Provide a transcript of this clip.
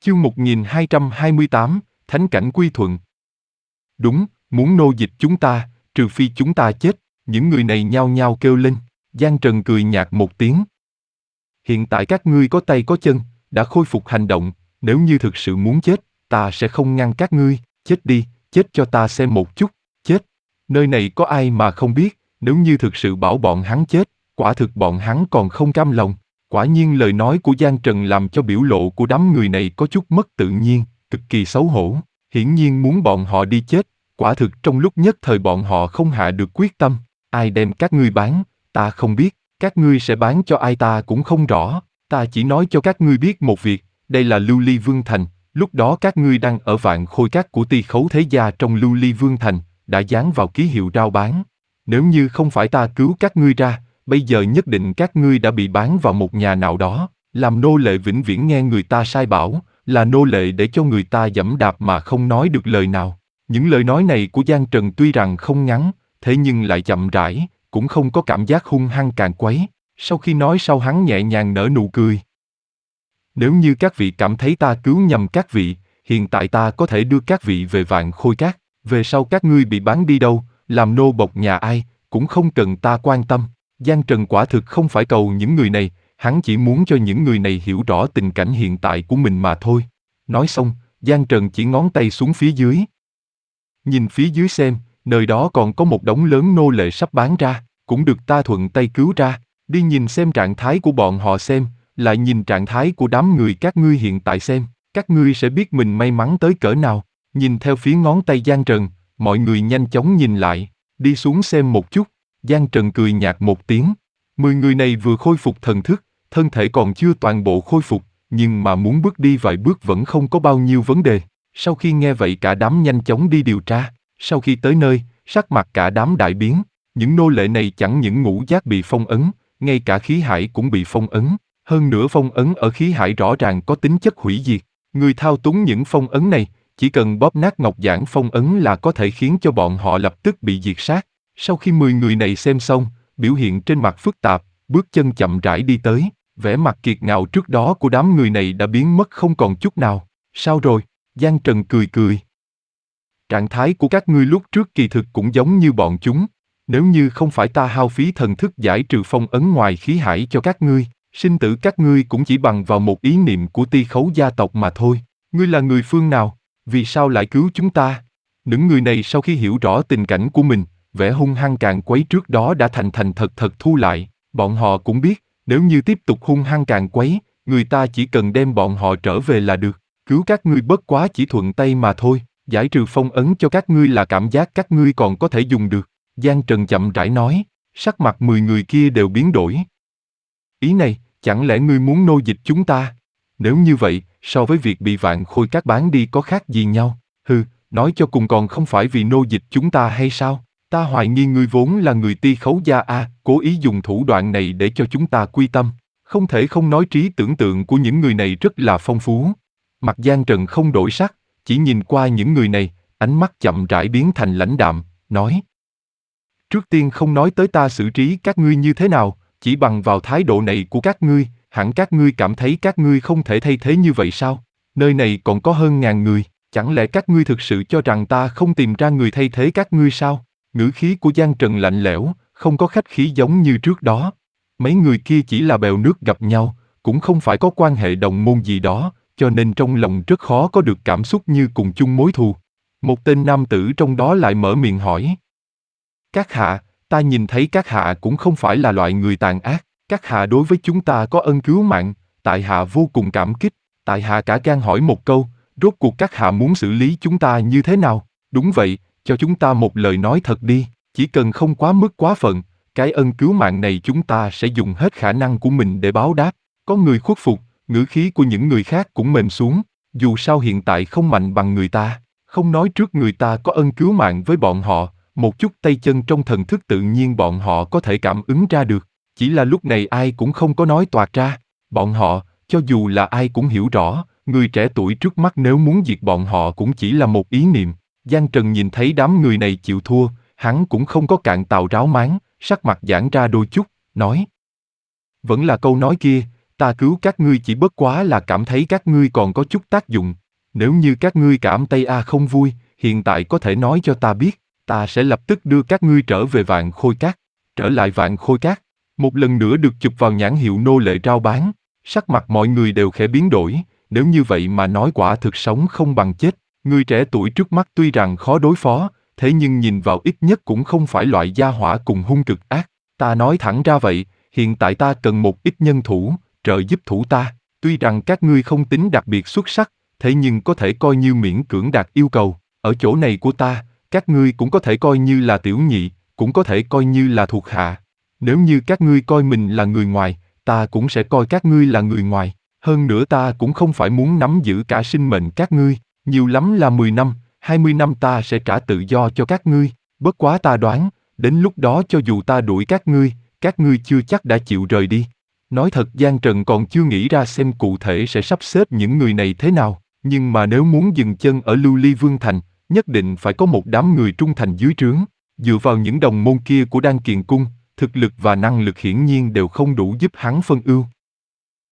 Chương 1228, Thánh cảnh quy thuận. Đúng, muốn nô dịch chúng ta, trừ phi chúng ta chết, những người này nhao nhao kêu lên. Giang Trần cười nhạt một tiếng. Hiện tại các ngươi có tay có chân, đã khôi phục hành động, nếu như thực sự muốn chết, ta sẽ không ngăn các ngươi, chết đi, chết cho ta xem một chút, chết. Nơi này có ai mà không biết, nếu như thực sự bảo bọn hắn chết, quả thực bọn hắn còn không cam lòng. Quả nhiên lời nói của Giang Trần làm cho biểu lộ của đám người này có chút mất tự nhiên, cực kỳ xấu hổ. Hiển nhiên muốn bọn họ đi chết, quả thực trong lúc nhất thời bọn họ không hạ được quyết tâm. Ai đem các ngươi bán, ta không biết, các ngươi sẽ bán cho ai ta cũng không rõ. Ta chỉ nói cho các ngươi biết một việc, đây là Lưu Ly Vương Thành, lúc đó các ngươi đang ở Vạn Khôi Các của Ti Khấu Thế Gia trong Lưu Ly Vương Thành, đã dán vào ký hiệu rao bán. Nếu như không phải ta cứu các ngươi ra, bây giờ nhất định các ngươi đã bị bán vào một nhà nào đó, làm nô lệ vĩnh viễn nghe người ta sai bảo, là nô lệ để cho người ta giẫm đạp mà không nói được lời nào. Những lời nói này của Giang Trần tuy rằng không ngắn, thế nhưng lại chậm rãi, cũng không có cảm giác hung hăng càn quấy. Sau khi nói sau hắn nhẹ nhàng nở nụ cười. Nếu như các vị cảm thấy ta cứu nhầm các vị, hiện tại ta có thể đưa các vị về Vạn Khôi Các, về sau các ngươi bị bán đi đâu, làm nô bộc nhà ai, cũng không cần ta quan tâm. Giang Trần quả thực không phải cầu những người này, hắn chỉ muốn cho những người này hiểu rõ tình cảnh hiện tại của mình mà thôi. Nói xong, Giang Trần chỉ ngón tay xuống phía dưới. Nhìn phía dưới xem, nơi đó còn có một đống lớn nô lệ sắp bán ra, cũng được ta thuận tay cứu ra. Đi nhìn xem trạng thái của bọn họ xem, lại nhìn trạng thái của đám người các ngươi hiện tại xem, các ngươi sẽ biết mình may mắn tới cỡ nào. Nhìn theo phía ngón tay Giang Trần, mọi người nhanh chóng nhìn lại, đi xuống xem một chút. Giang Trần cười nhạt một tiếng. 10 người này vừa khôi phục thần thức, thân thể còn chưa toàn bộ khôi phục, nhưng mà muốn bước đi vài bước vẫn không có bao nhiêu vấn đề. Sau khi nghe vậy cả đám nhanh chóng đi điều tra. Sau khi tới nơi, sắc mặt cả đám đại biến. Những nô lệ này chẳng những ngũ giác bị phong ấn, ngay cả khí hải cũng bị phong ấn. Hơn nữa phong ấn ở khí hải rõ ràng có tính chất hủy diệt. Người thao túng những phong ấn này, chỉ cần bóp nát ngọc giản phong ấn là có thể khiến cho bọn họ lập tức bị diệt sát. Sau khi 10 người này xem xong, biểu hiện trên mặt phức tạp, bước chân chậm rãi đi tới, vẻ mặt kiệt ngạo trước đó của đám người này đã biến mất không còn chút nào. Sao rồi? Giang Trần cười cười. Trạng thái của các ngươi lúc trước kỳ thực cũng giống như bọn chúng. Nếu như không phải ta hao phí thần thức giải trừ phong ấn ngoài khí hải cho các ngươi, sinh tử các ngươi cũng chỉ bằng vào một ý niệm của Ti Khấu gia tộc mà thôi. Ngươi là người phương nào? Vì sao lại cứu chúng ta? Những người này sau khi hiểu rõ tình cảnh của mình, vẻ hung hăng càn quấy trước đó đã thành thật thu lại. Bọn họ cũng biết, nếu như tiếp tục hung hăng càn quấy, người ta chỉ cần đem bọn họ trở về là được. Cứu các ngươi bất quá chỉ thuận tay mà thôi. Giải trừ phong ấn cho các ngươi là cảm giác các ngươi còn có thể dùng được. Giang Trần chậm rãi nói, sắc mặt 10 người kia đều biến đổi. Ý này, chẳng lẽ ngươi muốn nô dịch chúng ta? Nếu như vậy, so với việc bị Vạn Khôi Các bán đi có khác gì nhau? Hừ, nói cho cùng còn không phải vì nô dịch chúng ta hay sao? Ta hoài nghi ngươi vốn là người Ti Khấu gia a, cố ý dùng thủ đoạn này để cho chúng ta quy tâm. Không thể không nói trí tưởng tượng của những người này rất là phong phú. Mặt Giang Trần không đổi sắc, chỉ nhìn qua những người này, ánh mắt chậm rãi biến thành lãnh đạm, nói. Trước tiên không nói tới ta xử trí các ngươi như thế nào, chỉ bằng vào thái độ này của các ngươi, hẳn các ngươi cảm thấy các ngươi không thể thay thế như vậy sao? Nơi này còn có hơn 1000 người, chẳng lẽ các ngươi thực sự cho rằng ta không tìm ra người thay thế các ngươi sao? Ngữ khí của Giang Trần lạnh lẽo, không có khách khí giống như trước đó. Mấy người kia chỉ là bèo nước gặp nhau, cũng không phải có quan hệ đồng môn gì đó, cho nên trong lòng rất khó có được cảm xúc như cùng chung mối thù. Một tên nam tử trong đó lại mở miệng hỏi. Các hạ, ta nhìn thấy các hạ cũng không phải là loại người tàn ác, các hạ đối với chúng ta có ân cứu mạng, tại hạ vô cùng cảm kích, tại hạ cả gan hỏi một câu, rốt cuộc các hạ muốn xử lý chúng ta như thế nào? Đúng vậy, cho chúng ta một lời nói thật đi, chỉ cần không quá mức quá phận, cái ân cứu mạng này chúng ta sẽ dùng hết khả năng của mình để báo đáp. Có người khuất phục, ngữ khí của những người khác cũng mềm xuống, dù sao hiện tại không mạnh bằng người ta, không nói trước người ta có ân cứu mạng với bọn họ, một chút tay chân trong thần thức tự nhiên bọn họ có thể cảm ứng ra được, chỉ là lúc này ai cũng không có nói toạc ra, bọn họ, cho dù là ai cũng hiểu rõ, người trẻ tuổi trước mắt nếu muốn diệt bọn họ cũng chỉ là một ý niệm. Giang Trần nhìn thấy đám người này chịu thua, hắn cũng không có cạn tàu ráo máng, sắc mặt giãn ra đôi chút, nói. Vẫn là câu nói kia, ta cứu các ngươi chỉ bất quá là cảm thấy các ngươi còn có chút tác dụng. Nếu như các ngươi cảm thấy không vui, hiện tại có thể nói cho ta biết, ta sẽ lập tức đưa các ngươi trở về Vạn Khôi Các. Trở lại Vạn Khôi Các, một lần nữa được chụp vào nhãn hiệu nô lệ rao bán, sắc mặt mọi người đều khẽ biến đổi, nếu như vậy mà nói quả thực sống không bằng chết. Người trẻ tuổi trước mắt tuy rằng khó đối phó, thế nhưng nhìn vào ít nhất cũng không phải loại gia hỏa cùng hung cực ác. Ta nói thẳng ra vậy, hiện tại ta cần một ít nhân thủ, trợ giúp thủ ta. Tuy rằng các ngươi không tính đặc biệt xuất sắc, thế nhưng có thể coi như miễn cưỡng đạt yêu cầu. Ở chỗ này của ta, các ngươi cũng có thể coi như là tiểu nhị, cũng có thể coi như là thuộc hạ. Nếu như các ngươi coi mình là người ngoài, ta cũng sẽ coi các ngươi là người ngoài. Hơn nữa ta cũng không phải muốn nắm giữ cả sinh mệnh các ngươi, nhiều lắm là 10 năm, 20 năm ta sẽ trả tự do cho các ngươi. Bất quá ta đoán, đến lúc đó cho dù ta đuổi các ngươi chưa chắc đã chịu rời đi. Nói thật Giang Trần còn chưa nghĩ ra xem cụ thể sẽ sắp xếp những người này thế nào, nhưng mà nếu muốn dừng chân ở Lưu Ly Vương Thành, nhất định phải có một đám người trung thành dưới trướng. Dựa vào những đồng môn kia của Đan Kiền Cung, thực lực và năng lực hiển nhiên đều không đủ giúp hắn phân ưu.